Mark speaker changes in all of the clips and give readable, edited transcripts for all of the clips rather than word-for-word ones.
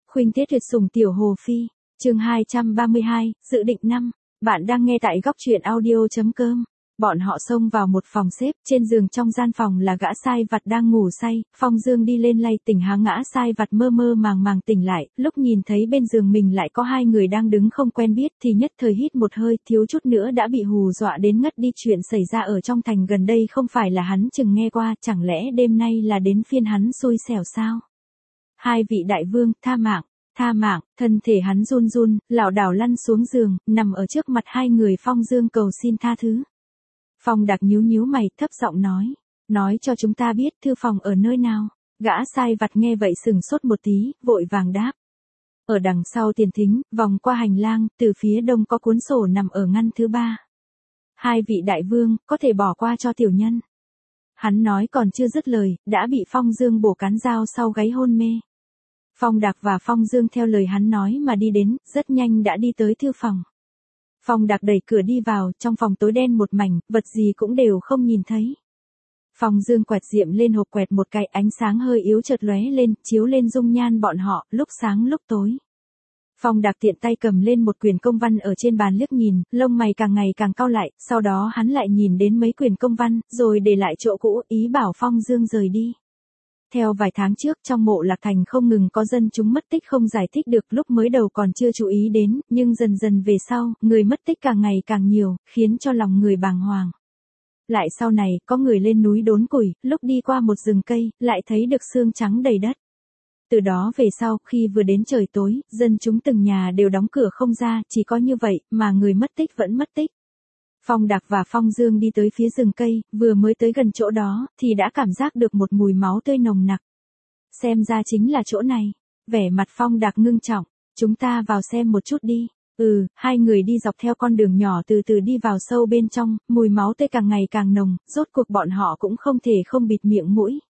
Speaker 1: Khuynh Tiết tuyệt sủng tiểu Hồ Phi, chương 232, dự định năm. Bạn đang nghe tại góc truyện audio.com. Bọn họ xông vào một phòng xếp, trên giường trong gian phòng là gã sai vặt đang ngủ say, Phong Dương đi lên lay tỉnh há ngã sai vặt mơ mơ màng màng tỉnh lại, lúc nhìn thấy bên giường mình lại có hai người đang đứng không quen biết thì nhất thời hít một hơi, thiếu chút nữa đã bị hù dọa đến ngất đi. Chuyện xảy ra ở trong thành gần đây không phải là hắn chừng nghe qua, chẳng lẽ đêm nay là đến phiên hắn xui xẻo sao? Hai vị đại vương, tha mạng. Tha mạng, thân thể hắn run run, lảo đảo lăn xuống giường, nằm ở trước mặt hai người. Phong Dương cầu xin tha thứ. Phong Đạc nhíu nhíu mày, thấp giọng nói cho chúng ta biết thư phòng ở nơi nào. Gã sai vặt nghe vậy sừng sốt một tí, vội vàng đáp. Ở đằng sau tiền thính, vòng qua hành lang, từ phía đông có cuốn sổ nằm ở ngăn thứ 3. Hai vị đại vương, có thể bỏ qua cho tiểu nhân. Hắn nói còn chưa dứt lời, đã bị Phong Dương bổ cán dao sau gáy hôn mê. Phong Đạc và Phong Dương theo lời hắn nói mà đi đến, rất nhanh đã đi tới thư phòng. Phong Đạc đẩy cửa đi vào, trong phòng tối đen một mảnh, vật gì cũng đều không nhìn thấy. Phong Dương quẹt diệm lên hộp quẹt một cái, ánh sáng hơi yếu chợt lóe lên, chiếu lên dung nhan bọn họ, lúc sáng lúc tối. Phong Đạc tiện tay cầm lên một quyển công văn ở trên bàn liếc nhìn, lông mày càng ngày càng cau lại, sau đó hắn lại nhìn đến mấy quyển công văn, rồi để lại chỗ cũ, ý bảo Phong Dương rời đi. Theo vài tháng trước trong Mộ Lạc Thành không ngừng có dân chúng mất tích không giải thích được, lúc mới đầu còn chưa chú ý đến, nhưng dần dần về sau, người mất tích càng ngày càng nhiều, khiến cho lòng người bàng hoàng. Lại sau này, có người lên núi đốn củi, lúc đi qua một rừng cây, lại thấy được xương trắng đầy đất. Từ đó về sau, khi vừa đến trời tối, dân chúng từng nhà đều đóng cửa không ra, chỉ có như vậy, mà người mất tích vẫn mất tích. Phong Đạc và Phong Dương đi tới phía rừng cây, vừa mới tới gần chỗ đó, thì đã cảm giác được một mùi máu tươi nồng nặc. Xem ra chính là chỗ này. Vẻ mặt Phong Đạc ngưng trọng, chúng ta vào xem một chút đi. Hai người đi dọc theo con đường nhỏ từ từ đi vào sâu bên trong, mùi máu tươi càng ngày càng nồng, rốt cuộc bọn họ cũng không thể không bịt miệng mũi.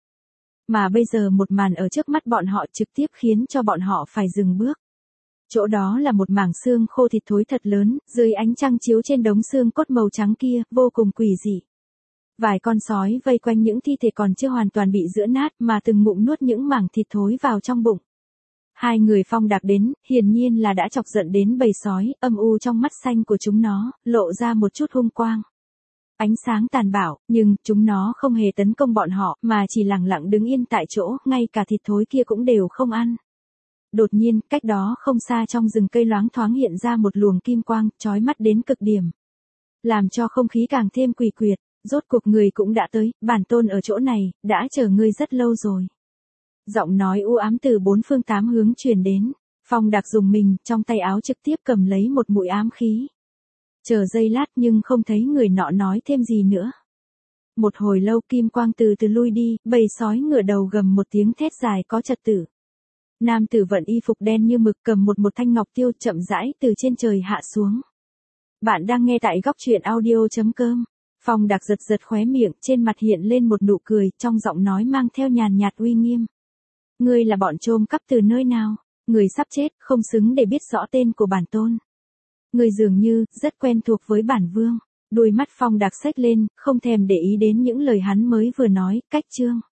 Speaker 1: Mà bây giờ một màn ở trước mắt bọn họ trực tiếp khiến cho bọn họ phải dừng bước. Chỗ đó là một mảng xương khô thịt thối thật lớn, dưới ánh trăng chiếu trên đống xương cốt màu trắng kia, vô cùng quỷ dị. Vài con sói vây quanh những thi thể còn chưa hoàn toàn bị giữa nát mà từng ngụm nuốt những mảng thịt thối vào trong bụng. Hai người Phong Đạc đến, hiển nhiên là đã chọc giận đến bầy sói, âm u trong mắt xanh của chúng nó, lộ ra một chút hung quang. Ánh sáng tàn bạo, nhưng chúng nó không hề tấn công bọn họ, mà chỉ lặng lặng đứng yên tại chỗ, ngay cả thịt thối kia cũng đều không ăn. Đột nhiên, cách đó không xa trong rừng cây loáng thoáng hiện ra một luồng kim quang, chói mắt đến cực điểm. Làm cho không khí càng thêm quỷ quyệt, rốt cuộc người cũng đã tới, bản tôn ở chỗ này, đã chờ ngươi rất lâu rồi. Giọng nói u ám từ bốn phương tám hướng truyền đến, Phong Đạc dùng mình, trong tay áo trực tiếp cầm lấy một mũi ám khí. Chờ giây lát nhưng không thấy người nọ nói thêm gì nữa. Một hồi lâu kim quang từ từ lui đi, bầy sói ngửa đầu gầm một tiếng thét dài có trật tự. Nam tử vận y phục đen như mực cầm một thanh ngọc tiêu chậm rãi từ trên trời hạ xuống. Bạn đang nghe tại góc truyện audio.com. Phong Đạc giật giật khóe miệng, trên mặt hiện lên một nụ cười, trong giọng nói mang theo nhàn nhạt uy nghiêm. Ngươi là bọn trộm cắp từ nơi nào? Người sắp chết, không xứng để biết rõ tên của bản tôn. Ngươi dường như rất quen thuộc với bản vương. Đôi mắt Phong Đạc xếch lên, không thèm để ý đến những lời hắn mới vừa nói, cách chương.